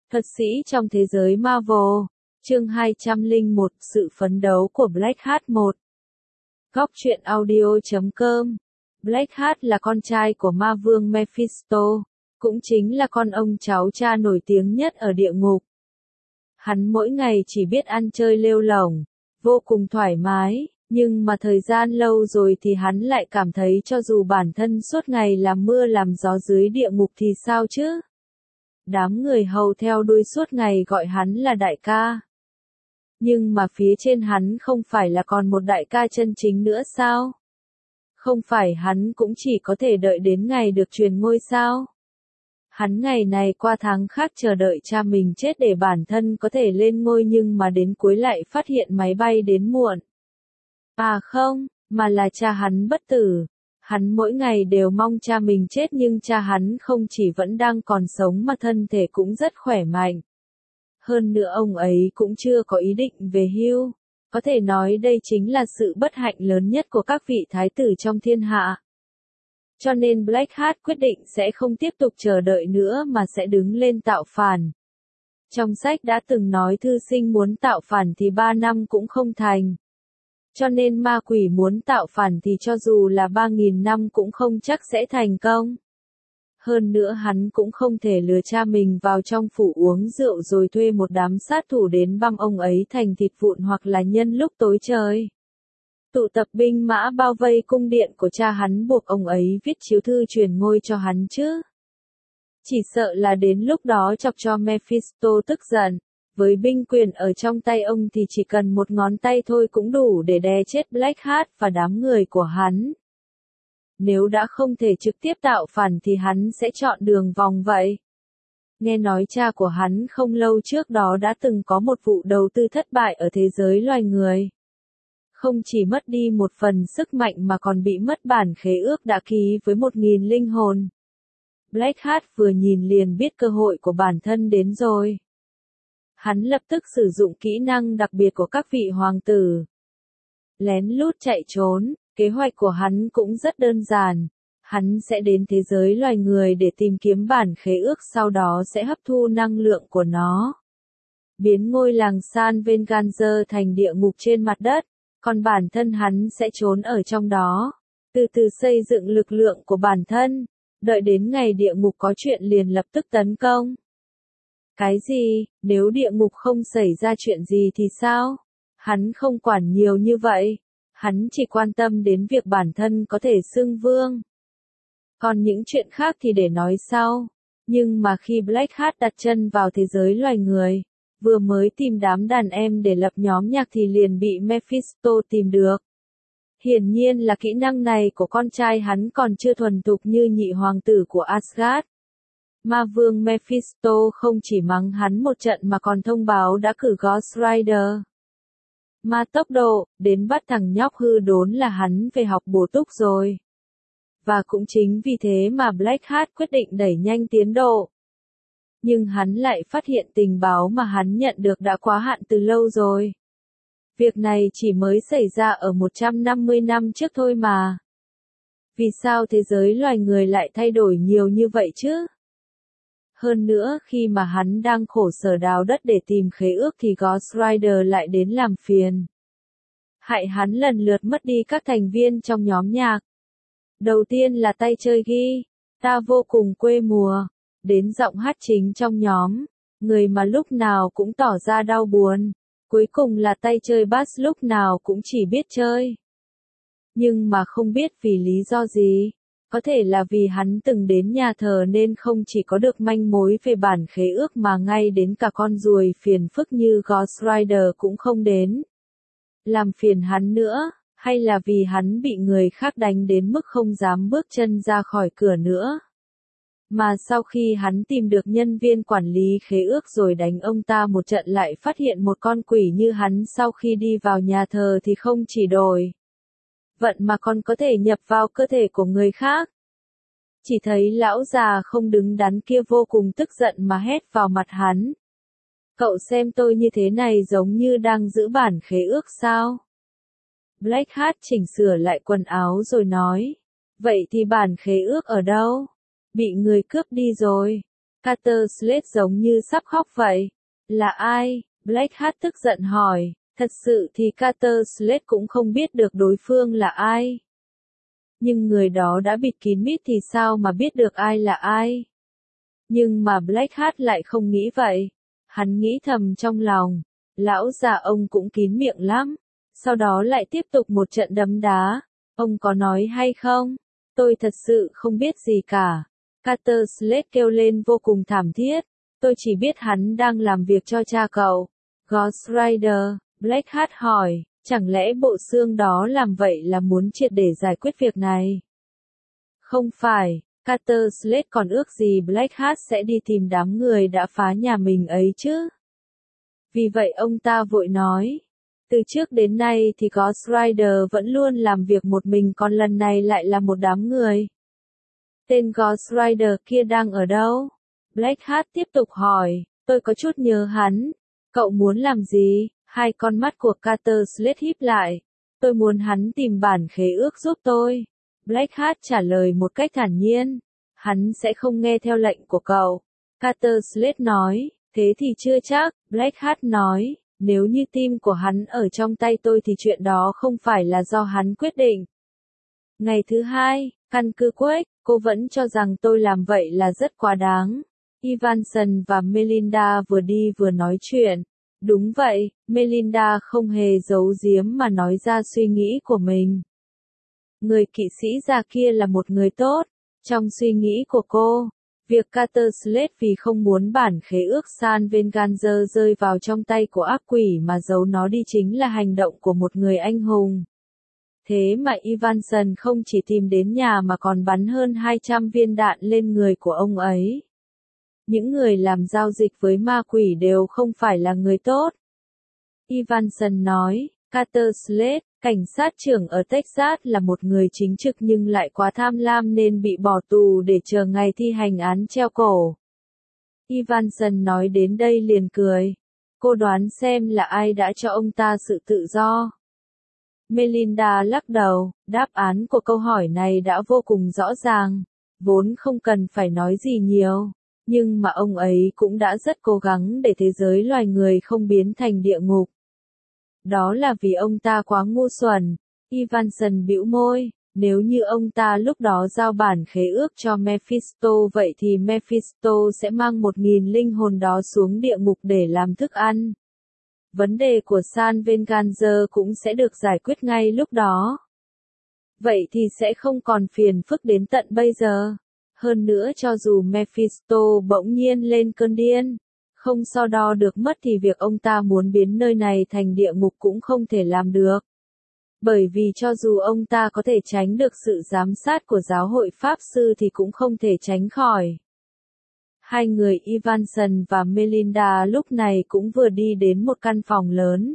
Thuật sĩ trong thế giới Marvel, chương 201, sự phấn đấu của Blackheart 1. Góc truyện audio.com. Blackheart là con trai của ma vương Mephisto, cũng chính là con ông cháu cha nổi tiếng nhất ở địa ngục. Hắn mỗi ngày chỉ biết ăn chơi lêu lổng, vô cùng thoải mái, nhưng mà thời gian lâu rồi thì hắn lại cảm thấy cho dù bản thân suốt ngày làm mưa làm gió dưới địa ngục thì sao chứ? Đám người hầu theo đuôi suốt ngày gọi hắn là đại ca. Nhưng mà phía trên hắn không phải là còn một đại ca chân chính nữa sao? Không phải hắn cũng chỉ có thể đợi đến ngày được truyền ngôi sao? Hắn ngày này qua tháng khác chờ đợi cha mình chết để bản thân có thể lên ngôi, nhưng mà đến cuối lại phát hiện máy bay đến muộn. À không, mà là cha hắn bất tử. Hắn mỗi ngày đều mong cha mình chết, nhưng cha hắn không chỉ vẫn đang còn sống mà thân thể cũng rất khỏe mạnh. Hơn nữa ông ấy cũng chưa có ý định về hưu. Có thể nói đây chính là sự bất hạnh lớn nhất của các vị thái tử trong thiên hạ. Cho nên Blackheart quyết định sẽ không tiếp tục chờ đợi nữa mà sẽ đứng lên tạo phản. Trong sách đã từng nói thư sinh muốn tạo phản thì 3 năm cũng không thành. Cho nên ma quỷ muốn tạo phản thì cho dù là 3.000 năm cũng không chắc sẽ thành công. Hơn nữa hắn cũng không thể lừa cha mình vào trong phủ uống rượu rồi thuê một đám sát thủ đến băm ông ấy thành thịt vụn, hoặc là nhân lúc tối trời tụ tập binh mã bao vây cung điện của cha hắn buộc ông ấy viết chiếu thư truyền ngôi cho hắn chứ. Chỉ sợ là đến lúc đó chọc cho Mephisto tức giận. Với binh quyền ở trong tay ông thì chỉ cần một ngón tay thôi cũng đủ để đè chết Blackheart và đám người của hắn. Nếu đã không thể trực tiếp tạo phản thì hắn sẽ chọn đường vòng vậy. Nghe nói cha của hắn không lâu trước đó đã từng có một vụ đầu tư thất bại ở thế giới loài người. Không chỉ mất đi một phần sức mạnh mà còn bị mất bản khế ước đã ký với 1.000 linh hồn. Blackheart vừa nhìn liền biết cơ hội của bản thân đến rồi. Hắn lập tức sử dụng kỹ năng đặc biệt của các vị hoàng tử. Lén lút chạy trốn, kế hoạch của hắn cũng rất đơn giản. Hắn sẽ đến thế giới loài người để tìm kiếm bản khế ước, sau đó sẽ hấp thu năng lượng của nó. Biến ngôi làng San Venganzer thành địa ngục trên mặt đất, còn bản thân hắn sẽ trốn ở trong đó. Từ từ xây dựng lực lượng của bản thân, đợi đến ngày địa ngục có chuyện liền lập tức tấn công. Cái gì, nếu địa ngục không xảy ra chuyện gì thì sao? Hắn không quản nhiều như vậy. Hắn chỉ quan tâm đến việc bản thân có thể xưng vương. Còn những chuyện khác thì để nói sau. Nhưng mà khi Blackheart đặt chân vào thế giới loài người, vừa mới tìm đám đàn em để lập nhóm nhạc thì liền bị Mephisto tìm được. Hiển nhiên là kỹ năng này của con trai hắn còn chưa thuần thục như nhị hoàng tử của Asgard. Ma vương Mephisto không chỉ mắng hắn một trận mà còn thông báo đã cử Ghost Rider. Ma tốc độ, đến bắt thằng nhóc hư đốn là hắn về học bổ túc rồi. Và cũng chính vì thế mà Blackheart quyết định đẩy nhanh tiến độ. Nhưng hắn lại phát hiện tình báo mà hắn nhận được đã quá hạn từ lâu rồi. Việc này chỉ mới xảy ra ở 150 năm trước thôi mà. Vì sao thế giới loài người lại thay đổi nhiều như vậy chứ? Hơn nữa khi mà hắn đang khổ sở đào đất để tìm khế ước thì Ghost Rider lại đến làm phiền. Hại hắn lần lượt mất đi các thành viên trong nhóm nhạc. Đầu tiên là tay chơi ghi, ta vô cùng quê mùa, đến giọng hát chính trong nhóm, người mà lúc nào cũng tỏ ra đau buồn. Cuối cùng là tay chơi bass lúc nào cũng chỉ biết chơi. Nhưng mà không biết vì lý do gì. Có thể là vì hắn từng đến nhà thờ nên không chỉ có được manh mối về bản khế ước mà ngay đến cả con ruồi phiền phức như Ghost Rider cũng không đến làm phiền hắn nữa, hay là vì hắn bị người khác đánh đến mức không dám bước chân ra khỏi cửa nữa. Mà sau khi hắn tìm được nhân viên quản lý khế ước rồi đánh ông ta một trận lại phát hiện một con quỷ như hắn sau khi đi vào nhà thờ thì không chỉ đổi vận mà còn có thể nhập vào cơ thể của người khác. Chỉ thấy lão già không đứng đắn kia vô cùng tức giận mà hét vào mặt hắn. Cậu xem tôi như thế này giống như đang giữ bản khế ước sao? Blackheart chỉnh sửa lại quần áo rồi nói. Vậy thì bản khế ước ở đâu? Bị người cướp đi rồi. Carter Slade giống như sắp khóc vậy. Là ai? Blackheart tức giận hỏi. Thật sự thì Carter Slade cũng không biết được đối phương là ai. Nhưng người đó đã bịt kín mít thì sao mà biết được ai là ai? Nhưng mà Blackheart lại không nghĩ vậy. Hắn nghĩ thầm trong lòng. Lão già ông cũng kín miệng lắm. Sau đó lại tiếp tục một trận đấm đá. Ông có nói hay không? Tôi thật sự không biết gì cả. Carter Slade kêu lên vô cùng thảm thiết. Tôi chỉ biết hắn đang làm việc cho cha cậu. Ghost Rider, Blackheart hỏi, chẳng lẽ bộ xương đó làm vậy là muốn triệt để giải quyết việc này? Không phải, Carter Slade còn ước gì Blackheart sẽ đi tìm đám người đã phá nhà mình ấy chứ? Vì vậy ông ta vội nói. Từ trước đến nay thì Ghost Rider vẫn luôn làm việc một mình, còn lần này lại là một đám người. Tên Ghost Rider kia đang ở đâu? Blackheart tiếp tục hỏi, tôi có chút nhớ hắn. Cậu muốn làm gì? Hai con mắt của Carter Slade híp lại. Tôi muốn hắn tìm bản khế ước giúp tôi. Blackheart trả lời một cách thản nhiên. Hắn sẽ không nghe theo lệnh của cậu. Carter Slade nói, thế thì chưa chắc. Blackheart nói, nếu như tim của hắn ở trong tay tôi thì chuyện đó không phải là do hắn quyết định. Ngày thứ hai, căn cứ Quake, cô vẫn cho rằng tôi làm vậy là rất quá đáng. Evanson và Melinda vừa đi vừa nói chuyện. Đúng vậy, Melinda không hề giấu giếm mà nói ra suy nghĩ của mình. Người kỵ sĩ già kia là một người tốt. Trong suy nghĩ của cô, việc Carter Slade vì không muốn bản khế ước San Venganzer rơi vào trong tay của ác quỷ mà giấu nó đi chính là hành động của một người anh hùng. Thế mà Evanson không chỉ tìm đến nhà mà còn bắn hơn 200 viên đạn lên người của ông ấy. Những người làm giao dịch với ma quỷ đều không phải là người tốt. Evanson nói, Carter Slade, cảnh sát trưởng ở Texas là một người chính trực nhưng lại quá tham lam nên bị bỏ tù để chờ ngày thi hành án treo cổ. Evanson nói đến đây liền cười. Cô đoán xem là ai đã cho ông ta sự tự do. Melinda lắc đầu, đáp án của câu hỏi này đã vô cùng rõ ràng. Vốn không cần phải nói gì nhiều. Nhưng mà ông ấy cũng đã rất cố gắng để thế giới loài người không biến thành địa ngục. Đó là vì ông ta quá ngu xuẩn. Evanson bĩu môi, nếu như ông ta lúc đó giao bản khế ước cho Mephisto vậy thì Mephisto sẽ mang 1000 linh hồn đó xuống địa ngục để làm thức ăn. Vấn đề của San Venganzer cũng sẽ được giải quyết ngay lúc đó. Vậy thì sẽ không còn phiền phức đến tận bây giờ. Hơn nữa cho dù Mephisto bỗng nhiên lên cơn điên, không so đo được mất thì việc ông ta muốn biến nơi này thành địa ngục cũng không thể làm được. Bởi vì cho dù ông ta có thể tránh được sự giám sát của giáo hội Pháp sư thì cũng không thể tránh khỏi. Hai người Evanson và Melinda lúc này cũng vừa đi đến một căn phòng lớn.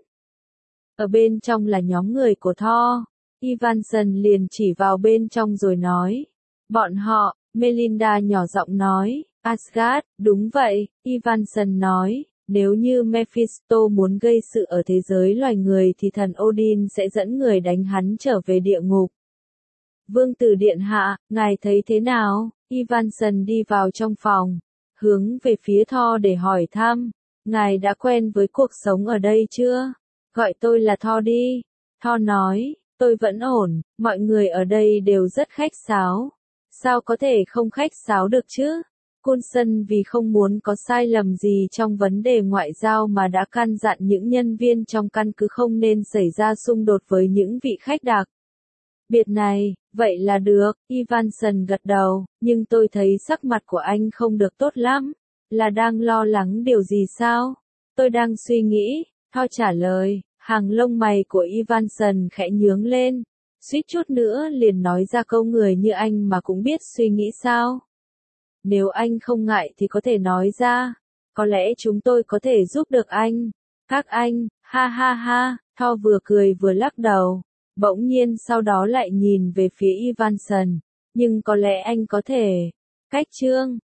Ở bên trong là nhóm người của Thor. Evanson liền chỉ vào bên trong rồi nói. Bọn họ, Melinda nhỏ giọng nói, Asgard, đúng vậy, Evanson nói, nếu như Mephisto muốn gây sự ở thế giới loài người thì thần Odin sẽ dẫn người đánh hắn trở về địa ngục. Vương tử điện hạ, ngài thấy thế nào? Evanson đi vào trong phòng, hướng về phía Thor để hỏi thăm, ngài đã quen với cuộc sống ở đây chưa? Gọi tôi là Thor đi. Thor nói, tôi vẫn ổn, mọi người ở đây đều rất khách sáo. Sao có thể không khách sáo được chứ? Coulson vì không muốn có sai lầm gì trong vấn đề ngoại giao mà đã căn dặn những nhân viên trong căn cứ không nên xảy ra xung đột với những vị khách đặc biệt này. Vậy là được, Evanson gật đầu, nhưng tôi thấy sắc mặt của anh không được tốt lắm. Là đang lo lắng điều gì sao? Tôi đang suy nghĩ, Thor trả lời, hàng lông mày của Evanson khẽ nhướng lên. Suýt chút nữa liền nói ra câu người như anh mà cũng biết suy nghĩ sao. Nếu anh không ngại thì có thể nói ra. Có lẽ chúng tôi có thể giúp được anh. Các anh, ha ha ha, Thor vừa cười vừa lắc đầu. Bỗng nhiên sau đó lại nhìn về phía Evanson. Nhưng có lẽ anh có thể. Cách chương.